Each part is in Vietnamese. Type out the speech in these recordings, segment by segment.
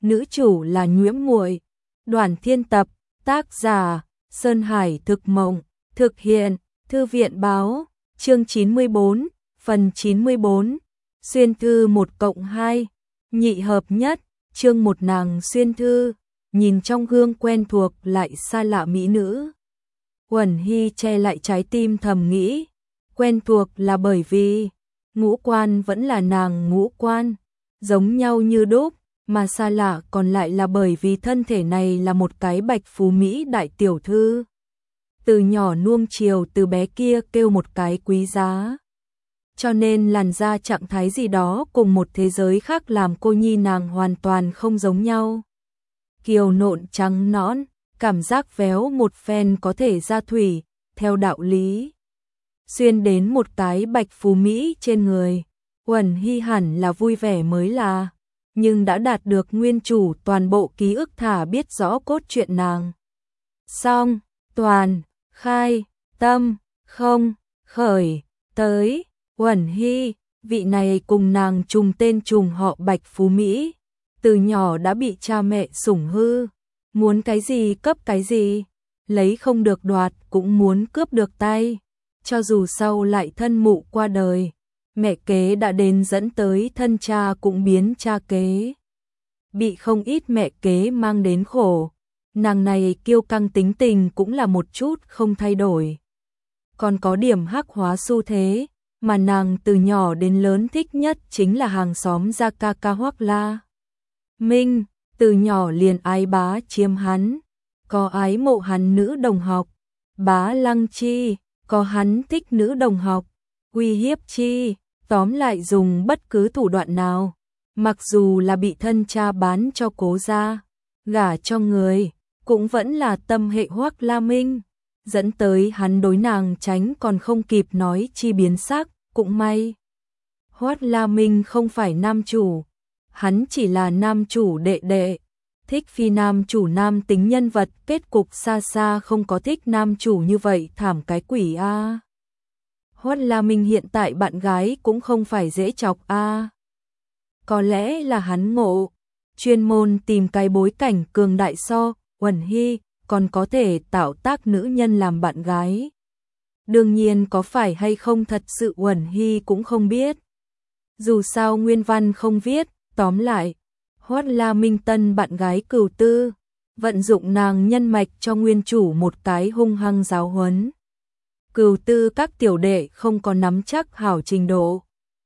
nữ chủ là Nhuễm Muội. Đoàn Thiên tập, tác giả Sơn Hải Thực Mộng, thực hiện Thư viện Báo, chương 94, phần 94, xuyên thư 1+2, nhị hợp nhất, chương 1 nàng xuyên thư, nhìn trong gương quen thuộc lại xa lạ mỹ nữ. Uẩn Hy che lại trái tim thầm nghĩ, quen thuộc là bởi vì ngũ quan vẫn là nàng ngũ quan, giống nhau như đúc, mà xa lạ còn lại là bởi vì thân thể này là một cái bạch phú mỹ đại tiểu thư. Từ nhỏ nuông chiều từ bé kia kêu một cái quý giá. Cho nên làn da trạng thái gì đó cùng một thế giới khác làm cô nhi nàng hoàn toàn không giống nhau. Kiều nộn trắng nõn, cảm giác véo một phen có thể ra thủy, theo đạo lý. Xuyên đến một cái bạch phú mỹ trên người, Uẩn Hy hẳn là vui vẻ mới là, nhưng đã đạt được nguyên chủ toàn bộ ký ức thả biết rõ cốt truyện nàng. Xong, toàn, khai, tâm, không, khởi, tới, Uẩn Hy, vị này cùng nàng trùng tên trùng họ bạch phú mỹ, từ nhỏ đã bị cha mẹ sủng hư, muốn cái gì cấp cái gì, lấy không được đoạt cũng muốn cướp được tay, cho dù sau lại thân mụ qua đời, mẹ kế đã đến dẫn tới thân cha cũng biến cha kế. Bị không ít mẹ kế mang đến khổ, nàng này kiêu căng tính tình cũng là một chút không thay đổi. Còn có điểm hắc hóa xu thế, mà nàng từ nhỏ đến lớn thích nhất chính là hàng xóm Gia ca ca Hoắc La Minh, từ nhỏ liền ái bá chiếm hắn, có ái mộ hắn nữ đồng học, bá lăng chi, có hắn thích nữ đồng học, uy hiếp chi, tóm lại dùng bất cứ thủ đoạn nào, mặc dù là bị thân cha bán cho cố gia, gả cho người, cũng vẫn là tâm hệ Hoắc La Minh, dẫn tới hắn đối nàng tránh còn không kịp nói chi biến sắc, cũng may. Hoắc La Minh không phải nam chủ, hắn chỉ là nam chủ đệ đệ, thích phi nam chủ nam tính nhân vật, kết cục xa xa không có thích nam chủ như vậy thảm cái quỷ a. Hoắc La Minh hiện tại bạn gái cũng không phải dễ chọc a. Có lẽ là hắn ngộ, chuyên môn tìm cái bối cảnh cường đại so, Uẩn Hy còn có thể tạo tác nữ nhân làm bạn gái. Đương nhiên có phải hay không thật sự Uẩn Hy cũng không biết. Dù sao nguyên văn không viết, tóm lại, Hoắc La Minh tân bạn gái Cửu Tư, vận dụng nàng nhân mạch cho nguyên chủ một cái hung hăng giáo huấn. Cửu Tư các tiểu đệ không có nắm chắc hảo trình độ.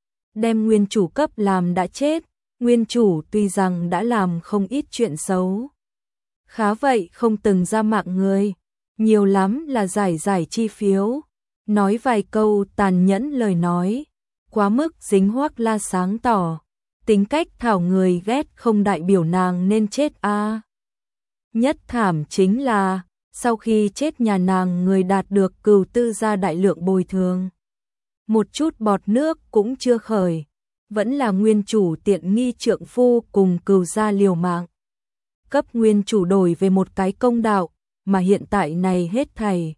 Đem nguyên chủ cấp làm đã chết, nguyên chủ tuy rằng đã làm không ít chuyện xấu. Khá vậy không từng ra mạng người, nhiều lắm là giải chi phiếu, nói vài câu tàn nhẫn lời nói, quá mức dính Hoắc La sáng tỏ, tính cách thảo người ghét không đại biểu nàng nên chết a. Nhất thảm chính là, sau khi chết nhà nàng người đạt được Cửu Tư gia đại lượng bồi thường. Một chút bọt nước cũng chưa khởi, vẫn là nguyên chủ tiện nghi trượng phu cùng Cửu gia liều mạng. Cấp nguyên chủ đổi về một cái công đạo, mà hiện tại này hết thảy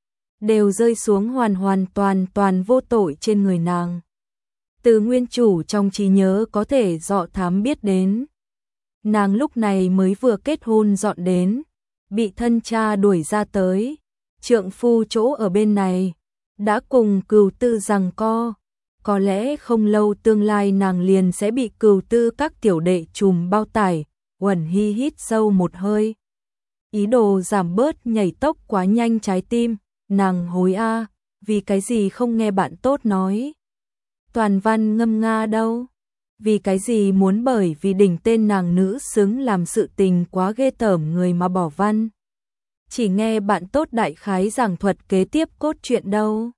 đều rơi xuống hoàn toàn vô tội trên người nàng. Từ nguyên chủ trong trí nhớ có thể dọ thám biết đến. Nàng lúc này mới vừa kết hôn dọn đến, bị thân cha đuổi ra tới, trượng phu chỗ ở bên này, đã cùng Cửu Tư giằng co, có lẽ không lâu tương lai nàng liền sẽ bị Cửu Tư các tiểu đệ trùm bao tải. Uẩn Hy hít sâu một hơi, ý đồ giảm bớt nhảy tốc quá nhanh trái tim, nàng hối a, vì cái gì không nghe bạn tốt nói. Toàn văn ngâm nga đâu, vì cái gì muốn bởi vì đỉnh tên nàng nữ xứng làm sự tình quá ghê tởm người mà bỏ văn. Chỉ nghe bạn tốt đại khái giảng thuật kế tiếp cốt truyện đâu.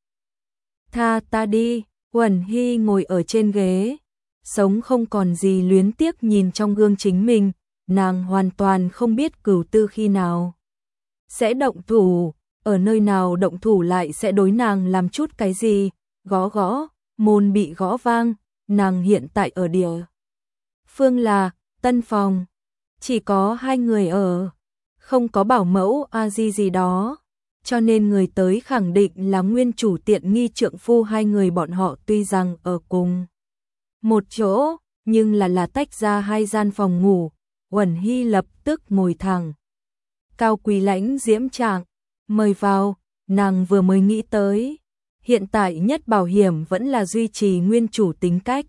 Tha ta đi, Uẩn Hy ngồi ở trên ghế, sống không còn gì luyến tiếc nhìn trong gương chính mình. Nàng hoàn toàn không biết Cửu Tư khi nào sẽ động thủ, ở nơi nào động thủ lại sẽ đối nàng làm chút cái gì, gõ, môn bị gõ vang, nàng hiện tại ở địa phương là tân phòng, chỉ có 2 người ở, không có bảo mẫu a di gì đó, cho nên người tới khẳng định là nguyên chủ tiện nghi trượng phu 2 người bọn họ tuy rằng ở cùng một chỗ, nhưng là tách ra 2 gian phòng ngủ. Uẩn Hy lập tức ngồi thẳng. Cao quý lãnh diễm trạng, mời vào, nàng vừa mới nghĩ tới. Hiện tại nhất bảo hiểm vẫn là duy trì nguyên chủ tính cách.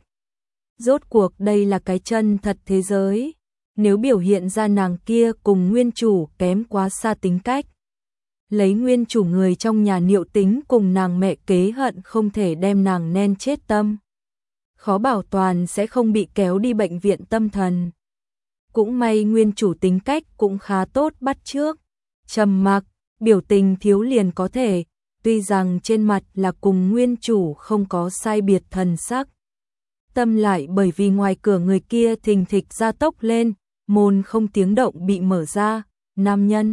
Rốt cuộc đây là cái chân thật thế giới. Nếu biểu hiện ra nàng kia cùng nguyên chủ kém quá xa tính cách. Lấy nguyên chủ người trong nhà Niệu Tính cùng nàng mẹ kế hận không thể đem nàng nen chết tâm. Khó bảo toàn sẽ không bị kéo đi bệnh viện tâm thần. Cũng may nguyên chủ tính cách cũng khá tốt bắt chước. Trầm mặc, biểu tình thiếu liền có thể, tuy rằng trên mặt là cùng nguyên chủ không có sai biệt thần sắc. Tâm lại bởi vì ngoài cửa người kia thình thịch gia tốc lên, môn không tiếng động bị mở ra, nam nhân.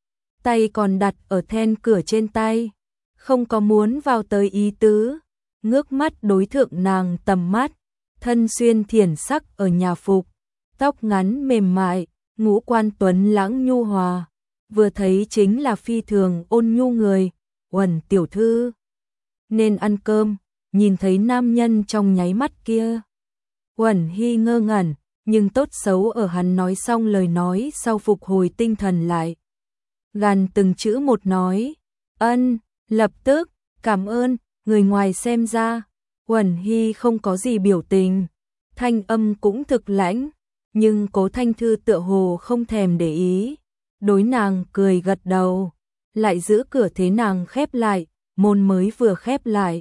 Tay còn đặt ở then cửa trên tay, không có muốn vào tới ý tứ, ngước mắt đối thượng nàng tầm mắt, thân xuyên thiển sắc ở nhà phục, tóc ngắn mềm mại, ngũ quan tuấn lãng nhu hòa, vừa thấy chính là phi thường ôn nhu người, Uẩn tiểu thư. Nên ăn cơm, nhìn thấy nam nhân trong nháy mắt kia. Uẩn Hy ngơ ngẩn, nhưng tốt xấu ở hắn nói xong lời nói sau phục hồi tinh thần lại. Gàn từng chữ một nói, ân, lập tức, cảm ơn, người ngoài xem ra. Uẩn Hy không có gì biểu tình, thanh âm cũng thực lãnh, nhưng Cố Thanh Thư tựa hồ không thèm để ý. Đối nàng cười gật đầu, lại giữ cửa thế nàng khép lại, môn mới vừa khép lại.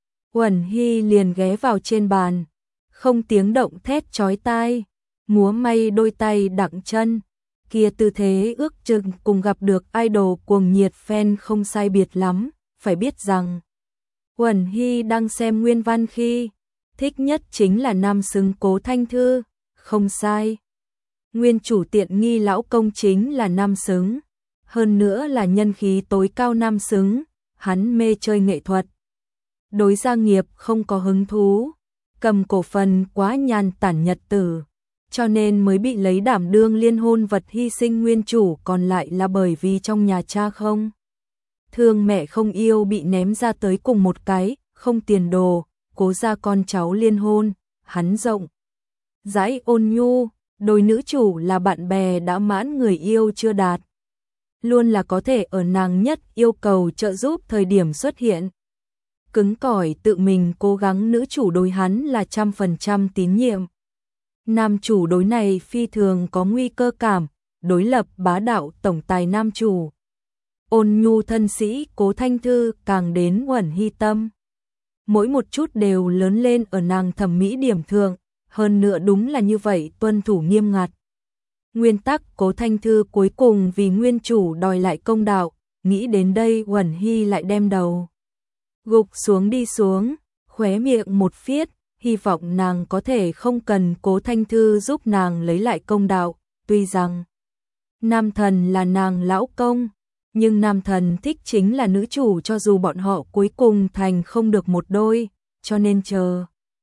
Uẩn Hy liền ghé vào trên bàn, không tiếng động thét chói tai, múa may đôi tay đặng chân, kia tư thế ước chừng cùng gặp được idol cuồng nhiệt fan không sai biệt lắm, phải biết rằng Uẩn Hy đang xem nguyên văn khi thích nhất chính là nam xứng Cố Thanh Thư, không sai. Nguyên chủ tiện nghi lão công chính là nam xứng, hơn nữa là nhân khí tối cao nam xứng, hắn mê chơi nghệ thuật. Đối gia nghiệp không có hứng thú, cầm cổ phần quá nhàn tản nhật tử, cho nên mới bị lấy đảm đương liên hôn vật hy sinh nguyên chủ, còn lại là bởi vì trong nhà cha không thương mẹ không yêu bị ném ra tới cùng một cái, không tiền đồ, cố ra con cháu liên hôn, hắn rộng rãi ôn nhu, đôi nữ chủ là bạn bè đã mãn người yêu chưa đạt. Luôn là có thể ở nàng nhất yêu cầu trợ giúp thời điểm xuất hiện. Cứng cỏi tự mình cố gắng nữ chủ đối hắn là 100% tín nhiệm. Nam chủ đối này phi thường có nguy cơ cảm, đối lập bá đạo tổng tài nam chủ. Ôn nhu thân sĩ Cố Thanh Thư càng đến Uẩn Hy tâm. Mỗi một chút đều lớn lên ở nàng thẩm mỹ điểm thượng, hơn nữa đúng là như vậy tuân thủ nghiêm ngặt. Nguyên tắc Cố Thanh Thư cuối cùng vì nguyên chủ đòi lại công đạo, nghĩ đến đây Uẩn Hy lại đem đầu gục xuống đi xuống, khóe miệng một phiết, hy vọng nàng có thể không cần Cố Thanh Thư giúp nàng lấy lại công đạo, tuy rằng nam thần là nàng lão công, nhưng nam thần thích chính là nữ chủ cho dù bọn họ cuối cùng thành không được một đôi, cho nên chờ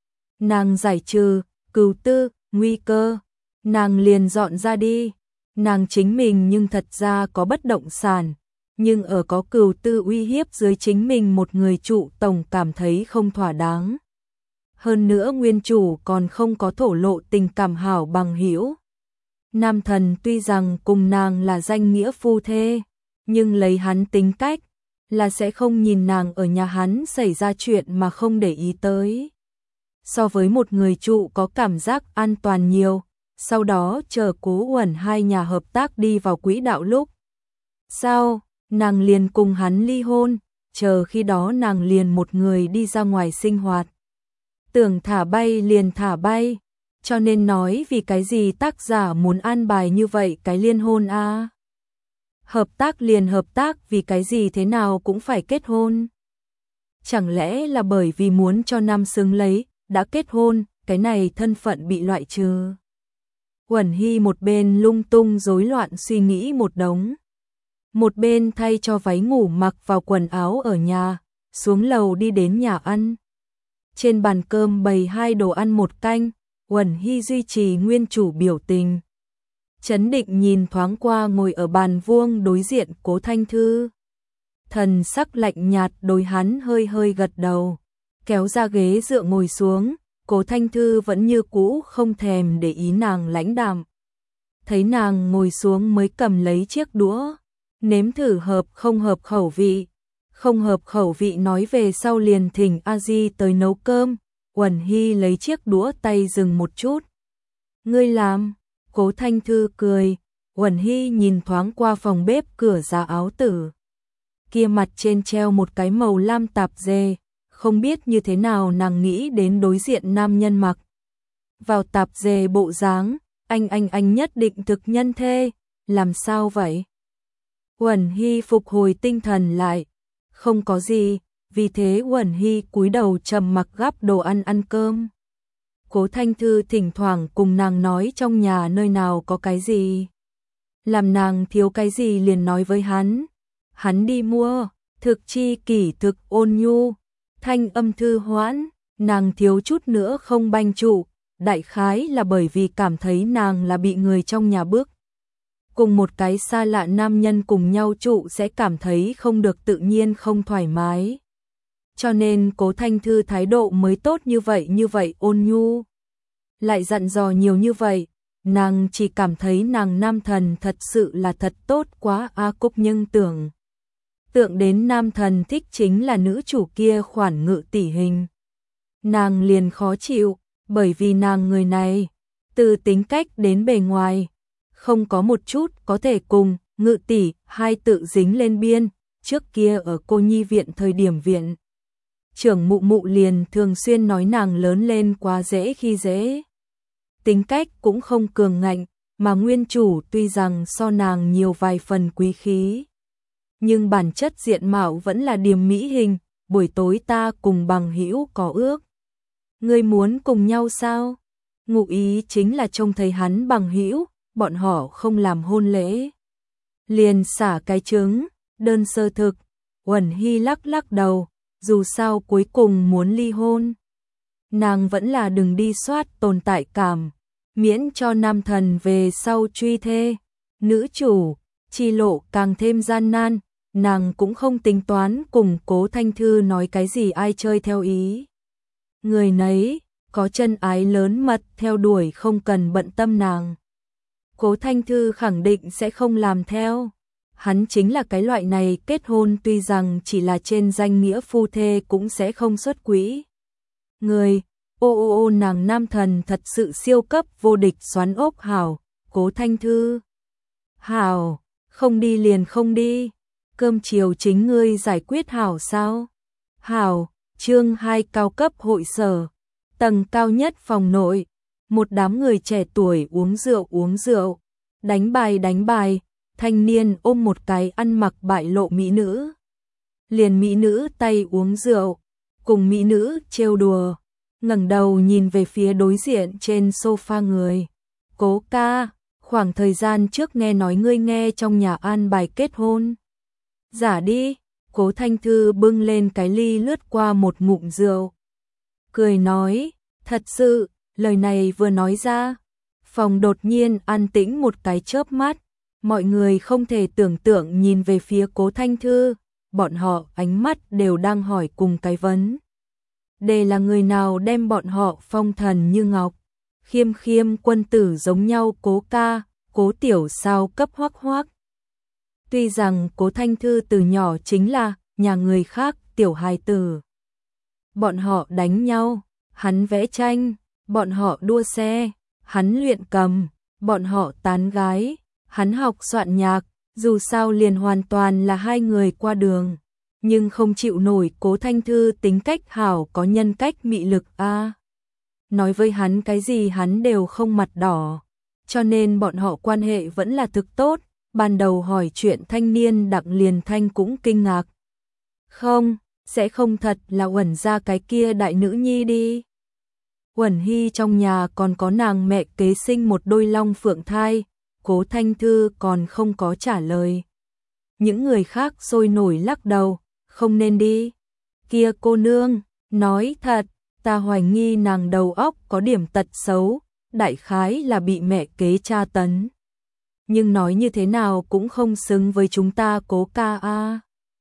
nàng giải trừ cừu tư, nguy cơ, nàng liền dọn ra đi. Nàng chính mình nhưng thật ra có bất động sản, nhưng ở có cừu tư uy hiếp dưới chính mình một người trụ tổng cảm thấy không thỏa đáng. Hơn nữa nguyên chủ còn không có thổ lộ tình cảm hảo bằng hữu. Nam thần tuy rằng cùng nàng là danh nghĩa phu thê, nhưng lấy hắn tính cách là sẽ không nhìn nàng ở nhà hắn xảy ra chuyện mà không để ý tới. So với một người trụ có cảm giác an toàn nhiều, sau đó chờ Cố Uẩn hai nhà hợp tác đi vào quỹ đạo lúc sau, nàng liền cùng hắn ly hôn, chờ khi đó nàng liền một người đi ra ngoài sinh hoạt. Tưởng thả bay liền thả bay, cho nên nói vì cái gì tác giả muốn an bài như vậy cái liên hôn a? Hợp tác liền hợp tác, vì cái gì thế nào cũng phải kết hôn? Chẳng lẽ là bởi vì muốn cho nam xứng lấy, đã kết hôn, cái này thân phận bị loại trừ? Uẩn Hy một bên lung tung rối loạn suy nghĩ một đống, một bên thay cho váy ngủ mặc vào quần áo ở nhà, xuống lầu đi đến nhà ăn. Trên bàn cơm bày 2 đồ ăn 1 canh, Uẩn Hy duy trì nguyên chủ biểu tình. Chấn định nhìn thoáng qua ngồi ở bàn vuông đối diện Cố Thanh Thư. Thần sắc lạnh nhạt đối hắn hơi hơi gật đầu, kéo ra ghế dựa ngồi xuống, Cố Thanh Thư vẫn như cũ không thèm để ý nàng lãnh đạm. thấy nàng ngồi xuống mới cầm lấy chiếc đũa, nếm thử hợp không hợp khẩu vị. Không hợp khẩu vị nói về sau liền thỉnh A Di tới nấu cơm. Uẩn Hy lấy chiếc đũa tay dừng một chút. Ngươi làm? Cố Thanh Thư cười. Uẩn Hy nhìn thoáng qua phòng bếp cửa giá áo tử. Kia mặt trên treo một cái màu lam tạp dề, không biết như thế nào nàng nghĩ đến đối diện nam nhân mặc vào tạp dề bộ dáng, anh nhất định thực nhân thê, làm sao vậy? Uẩn Hy phục hồi tinh thần lại, không có gì, vì thế Uẩn Hy cúi đầu trầm mặc gắp đồ ăn cơm. Cố Thanh Thư thỉnh thoảng cùng nàng nói trong nhà nơi nào có cái gì, làm nàng thiếu cái gì liền nói với hắn đi mua, thực chi kỷ thực ôn nhu, thanh âm thư hoãn, nàng thiếu chút nữa không banh trụ, đại khái là bởi vì cảm thấy nàng là bị người trong nhà bức. Cùng một cái xa lạ nam nhân cùng nhau trụ sẽ cảm thấy không được tự nhiên không thoải mái. Cho nên Cố Thanh Thư thái độ mới tốt như vậy ôn nhu. Lại dặn dò nhiều như vậy, nàng chỉ cảm thấy nàng nam thần thật sự là thật tốt quá a Cúc nhưng tượng đến nam thần thích chính là nữ chủ kia khoản Ngự tỷ hình. Nàng liền khó chịu, bởi vì nàng người này, từ tính cách đến bề ngoài, không có một chút có thể cùng Ngự tỷ hai tự dính lên biên. Trước kia ở cô nhi viện thời điểm viện trưởng mụ mụ liền thường xuyên nói nàng lớn lên quá dễ khi dễ. Tính cách cũng không cường ngạnh, mà nguyên chủ tuy rằng so nàng nhiều vài phần quý khí, nhưng bản chất diện mạo vẫn là điềm mỹ hình. Buổi tối ta cùng bằng hữu có ước. Ngươi muốn cùng nhau sao? Ngụ ý chính là trông thấy hắn bằng hữu, bọn họ không làm hôn lễ. Liền xả cái trứng, đơn sơ thực. Uẩn Hy lắc đầu, dù sao cuối cùng muốn ly hôn. Nàng vẫn là đừng đi soát tồn tại cảm, miễn cho nam thần về sau truy thê. Nữ chủ, chi lộ càng thêm gian nan, nàng cũng không tính toán cùng Cố Thanh Thư nói cái gì ai chơi theo ý. Người nấy, có chân ái lớn mật theo đuổi không cần bận tâm nàng. Cố Thanh Thư khẳng định sẽ không làm theo. Hắn chính là cái loại này kết hôn tuy rằng chỉ là trên danh nghĩa phu thê cũng sẽ không xuất quỹ. Người, ô nàng nam thần thật sự siêu cấp vô địch xoắn ốc hảo. Cố Thanh Thư, hảo, không đi liền không đi. Cơm chiều chính ngươi giải quyết hảo sao? Hảo. Chương 2 cao cấp hội sở. Tầng cao nhất phòng nội, một đám người trẻ tuổi uống rượu, đánh bài, thanh niên ôm một cái ăn mặc bại lộ mỹ nữ. Liền mỹ nữ tay uống rượu, cùng mỹ nữ trêu đùa, ngẩng đầu nhìn về phía đối diện trên sofa người. Cố ca, khoảng thời gian trước nghe nói ngươi nghe trong nhà an bài kết hôn. Giả đi. Cố Thanh Thư bưng lên cái ly lướt qua một ngụm rượu. Cười nói, thật sự, lời này vừa nói ra. Phòng đột nhiên an tĩnh một cái chớp mắt. Mọi người không thể tưởng tượng nhìn về phía Cố Thanh Thư. Bọn họ ánh mắt đều đang hỏi cùng cái vấn. Đây là người nào đem bọn họ phong thần như ngọc. Khiêm quân tử giống nhau Cố ca, Cố tiểu sao cấp hoắc. Tuy rằng Cố Thanh Thư từ nhỏ chính là nhà người khác tiểu hài tử. Bọn họ đánh nhau, hắn vẽ tranh, bọn họ đua xe, hắn luyện cầm, bọn họ tán gái, hắn học soạn nhạc, dù sao liền hoàn toàn là hai người qua đường. Nhưng không chịu nổi Cố Thanh Thư tính cách hảo có nhân cách mị lực a. Nói với hắn cái gì hắn đều không mặt đỏ, cho nên bọn họ quan hệ vẫn là thực tốt. Ban đầu hỏi chuyện thanh niên Đặng Liền Thanh cũng kinh ngạc. Không, sẽ không thật là Uẩn ra cái kia đại nữ nhi đi. Uẩn Hy trong nhà còn có nàng mẹ kế sinh một đôi long phượng thai, Cố Thanh Thư còn không có trả lời. Những người khác sôi nổi lắc đầu, không nên đi. Kia cô nương, nói thật, ta hoài nghi nàng đầu óc có điểm tật xấu, đại khái là bị mẹ kế tra tấn. Nhưng nói như thế nào cũng không xứng với chúng ta Cố ca a.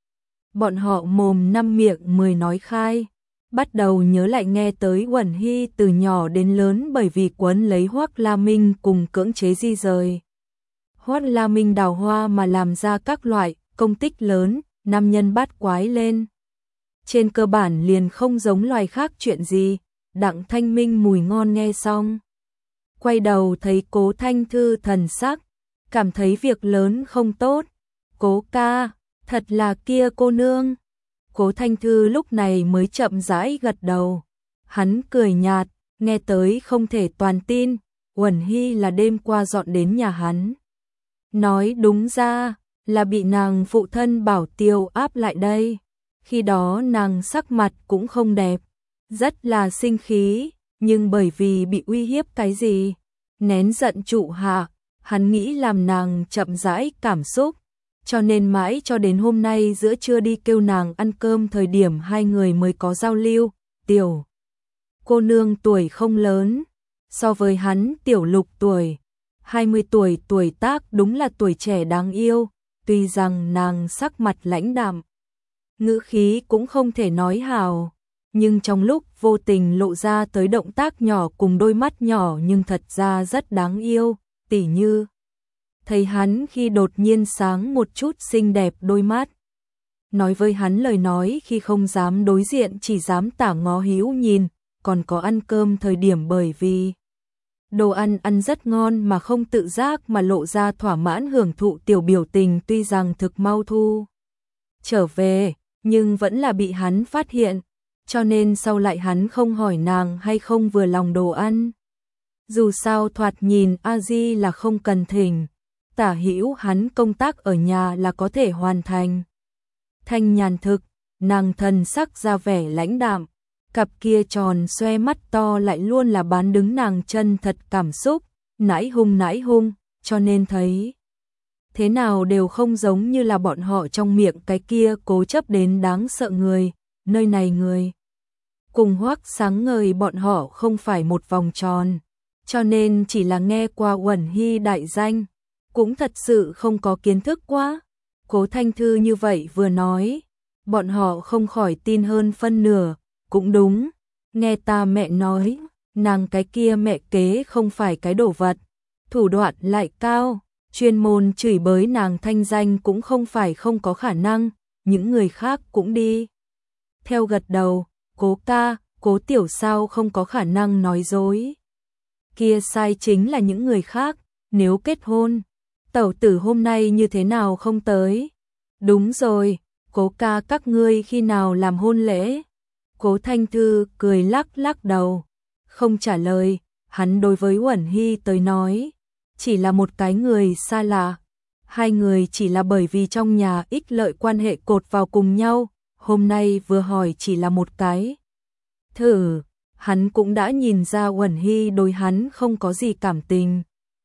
Bọn họ mồm năm miệng 10 nói khai, bắt đầu nhớ lại nghe tới Uẩn Hy từ nhỏ đến lớn bởi vì quấn lấy Hoắc La Minh cùng cưỡng chế di rời. Hoát La Minh đào hoa mà làm ra các loại công tích lớn, nam nhân bát quái lên. Trên cơ bản liền không giống loài khác chuyện gì, Đặng Thanh Minh mùi ngon nghe xong. Quay đầu thấy Cố Thanh Thư thần sắc, cảm thấy việc lớn không tốt. Cố ca, thật là kia cô nương. Cố Thanh Thư lúc này mới chậm rãi gật đầu. Hắn cười nhạt, nghe tới không thể toàn tin, Uẩn Hy là đêm qua dọn đến nhà hắn. Nói đúng ra là bị nàng phụ thân Bảo Tiêu áp lại đây. Khi đó nàng sắc mặt cũng không đẹp, rất là sinh khí, nhưng bởi vì bị uy hiếp cái gì, nén giận trụ hạ, hắn nghĩ làm nàng chậm rãi cảm xúc, cho nên mãi cho đến hôm nay giữa trưa đi kêu nàng ăn cơm thời điểm hai người mới có giao lưu. Tiểu cô nương tuổi không lớn, so với hắn tiểu lục tuổi, 20 tuổi tuổi tác đúng là tuổi trẻ đáng yêu, tuy rằng nàng sắc mặt lãnh đạm, ngữ khí cũng không thể nói hào, nhưng trong lúc vô tình lộ ra tới động tác nhỏ cùng đôi mắt nhỏ nhưng thật ra rất đáng yêu, tỉ như thấy hắn khi đột nhiên sáng một chút xinh đẹp đôi mắt. Nói với hắn lời nói khi không dám đối diện chỉ dám tả ngó híu nhìn, còn có ăn cơm thời điểm bởi vì đồ ăn ăn rất ngon mà không tự giác mà lộ ra thỏa mãn hưởng thụ tiểu biểu tình tuy rằng thực mau thu trở về, nhưng vẫn là bị hắn phát hiện, cho nên sau lại hắn không hỏi nàng hay không vừa lòng đồ ăn. Dù sao thoạt nhìn A Di là không cần thỉnh, tả hữu hắn công tác ở nhà là có thể hoàn thành. Thanh nhàn thực, nàng thần sắc ra vẻ lãnh đạm, cặp kia tròn xoe mắt to lại luôn là bán đứng nàng chân thật cảm xúc, nãi hung, cho nên thấy thế nào đều không giống như là bọn họ trong miệng cái kia cố chấp đến đáng sợ người, nơi này người. Cùng Hoắc sáng ngời bọn họ không phải một vòng tròn, cho nên chỉ là nghe qua Uẩn Hy đại danh, cũng thật sự không có kiến thức quá. Cố Thanh Thư như vậy vừa nói, bọn họ không khỏi tin hơn phân nửa, cũng đúng, nghe ta mẹ nói, nàng cái kia mẹ kế không phải cái đồ vật, thủ đoạn lại cao, chuyên môn chửi bới nàng thanh danh cũng không phải không có khả năng, những người khác cũng đi. Theo gật đầu, Cố ca, Cố tiểu sao không có khả năng nói dối. Kia sai chính là những người khác, nếu kết hôn, tẩu tử hôm nay như thế nào không tới? Đúng rồi, Cố ca các ngươi khi nào làm hôn lễ? Cố Thanh Thư cười lắc lắc đầu, không trả lời, hắn đối với Uẩn Hy tới nói, chỉ là một cái người xa lạ. Hai người chỉ là bởi vì trong nhà ích lợi quan hệ cột vào cùng nhau, hôm nay vừa hỏi chỉ là một cái. Thử, hắn cũng đã nhìn ra Uẩn Hy đối hắn không có gì cảm tình.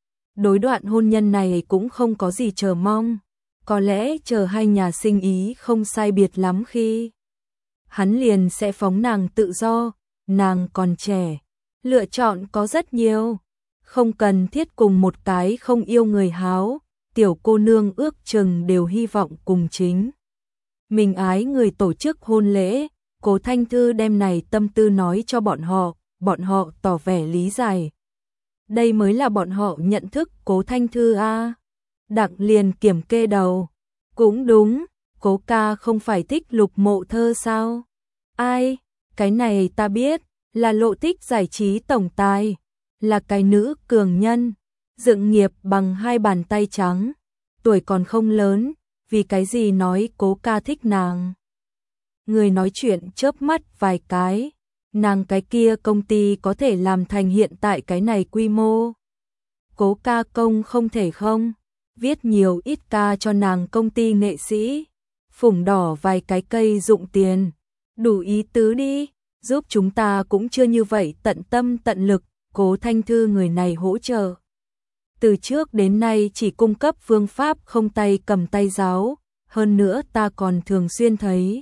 Đối đoạn hôn nhân này cũng không có gì chờ mong, có lẽ chờ hai nhà sinh ý không sai biệt lắm khi hắn liền sẽ phóng nàng tự do, nàng còn trẻ, lựa chọn có rất nhiều, không cần thiết cùng một cái không yêu người háo, tiểu cô nương ước chừng đều hy vọng cùng chính mình ái người tổ chức hôn lễ. Cố Thanh Thư đem này tâm tư nói cho bọn họ tỏ vẻ lý giải. Đây mới là bọn họ nhận thức Cố Thanh Thư a. Đặng liền kiểm kê đầu, cũng đúng, Cố ca không phải thích Lục Mộ Thơ sao? Ai, cái này ta biết, là Lộ Tích giải trí tổng tài, là cái nữ cường nhân, dựng nghiệp bằng hai bàn tay trắng, tuổi còn không lớn, vì cái gì nói Cố ca thích nàng. Người nói chuyện chớp mắt vài cái, nàng cái kia công ty có thể làm thành hiện tại cái này quy mô. Cố ca công không thể không, viết nhiều ít ca cho nàng công ty nghệ sĩ, phủng đỏ vài cái cây dụng tiền, đủ ý tứ đi, giúp chúng ta cũng chưa như vậy tận tâm tận lực. Cố Thanh Thư người này hỗ trợ. Từ trước đến nay chỉ cung cấp phương pháp không tay cầm tay giáo, hơn nữa ta còn thường xuyên thấy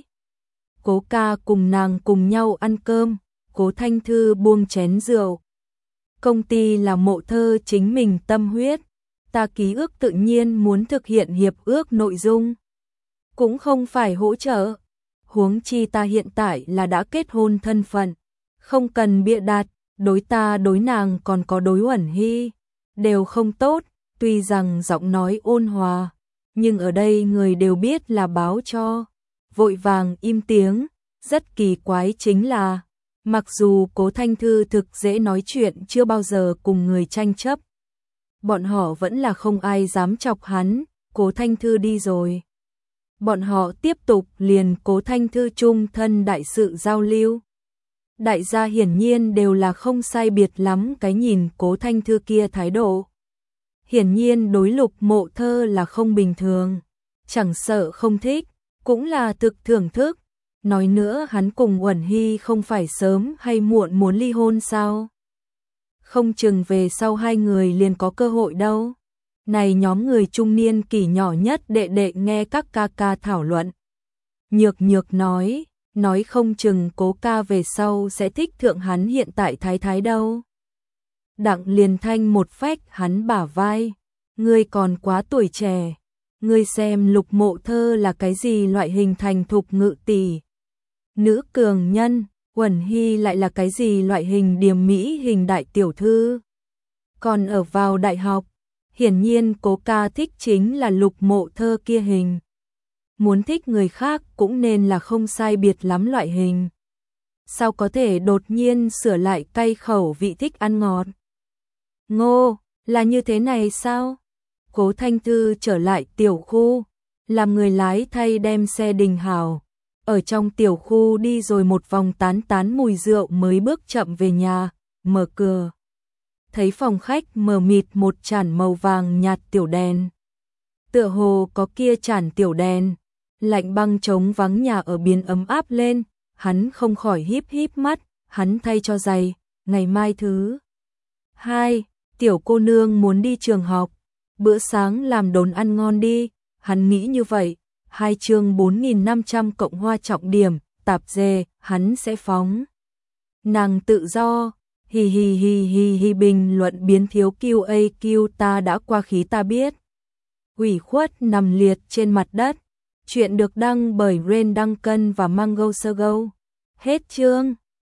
Cố ca cùng nàng cùng nhau ăn cơm, Cố Thanh Thư buông chén rượu. Công ty là Mộ Thơ chính mình tâm huyết, ta ký ức tự nhiên muốn thực hiện hiệp ước nội dung, cũng không phải hỗ trợ. Huống chi ta hiện tại là đã kết hôn thân phận, không cần bịa đặt, đối ta đối nàng còn có đối Uẩn Hy, đều không tốt, Tuy rằng giọng nói ôn hòa, nhưng ở đây người đều biết là báo cho. Vội vàng im tiếng, rất kỳ quái chính là, mặc dù Cố Thanh Thư thực dễ nói chuyện, chưa bao giờ cùng người tranh chấp, bọn họ vẫn là không ai dám chọc hắn. Cố Thanh Thư đi rồi, bọn họ tiếp tục liền Cố Thanh Thư chung thân đại sự giao lưu. Đại gia hiển nhiên đều là không sai biệt lắm cái nhìn Cố Thanh Thư kia thái độ. Hiển nhiên đối Lục Mộ Thơ là không bình thường, chẳng sợ không thích, cũng là thực thưởng thức. Nói nữa hắn cùng Uẩn Hy không phải sớm hay muộn muốn ly hôn sao? Không chừng về sau hai người liền có cơ hội đâu. Này nhóm người trung niên kỷ nhỏ nhất đệ đệ nghe các ca ca thảo luận. Nhược nhược nói không chừng Cố ca về sau sẽ thích thượng hắn hiện tại thái thái đâu. Đặng Liền Thanh một phách hắn bả vai, ngươi còn quá tuổi trẻ, ngươi xem Lục Mộ Thơ là cái gì loại hình thành thục ngự tỷ, nữ cường nhân, Uẩn Hy lại là cái gì loại hình điềm mỹ hình đại tiểu thư. Còn ở vào đại học, hiển nhiên Cố ca thích chính là Lục Mộ Thơ kia hình. Muốn thích người khác cũng nên là không sai biệt lắm loại hình. Sao có thể đột nhiên sửa lại cay khẩu vị thích ăn ngọt? Ngô, là như thế này sao? Cố Thanh Thư trở lại tiểu khu, làm người lái thay đem xe đình hào. Ở trong tiểu khu đi rồi một vòng tán tán mùi rượu mới bước chậm về nhà, mở cửa. Thấy phòng khách mờ mịt một chản màu vàng nhạt tiểu đèn. Tựa hồ có kia chản tiểu đèn, lạnh băng trống vắng nhà ở biến ấm áp lên, hắn không khỏi híp híp mắt, hắn thay cho giày, ngày mai thứ 2, tiểu cô nương muốn đi trường học, bữa sáng làm đốn ăn ngon đi, hắn nghĩ như vậy. 2 chương 4500 cộng hoa trọng điểm, tạp dề, hắn sẽ phóng. Nàng tự do, hi hi hi hi hi, bình luận biến thiếu QAQ ta đã qua khí ta biết. Ủy khuất nằm liệt trên mặt đất. Chuyện được đăng bởi Ren Duncan và Mango Sogo. Hết chương.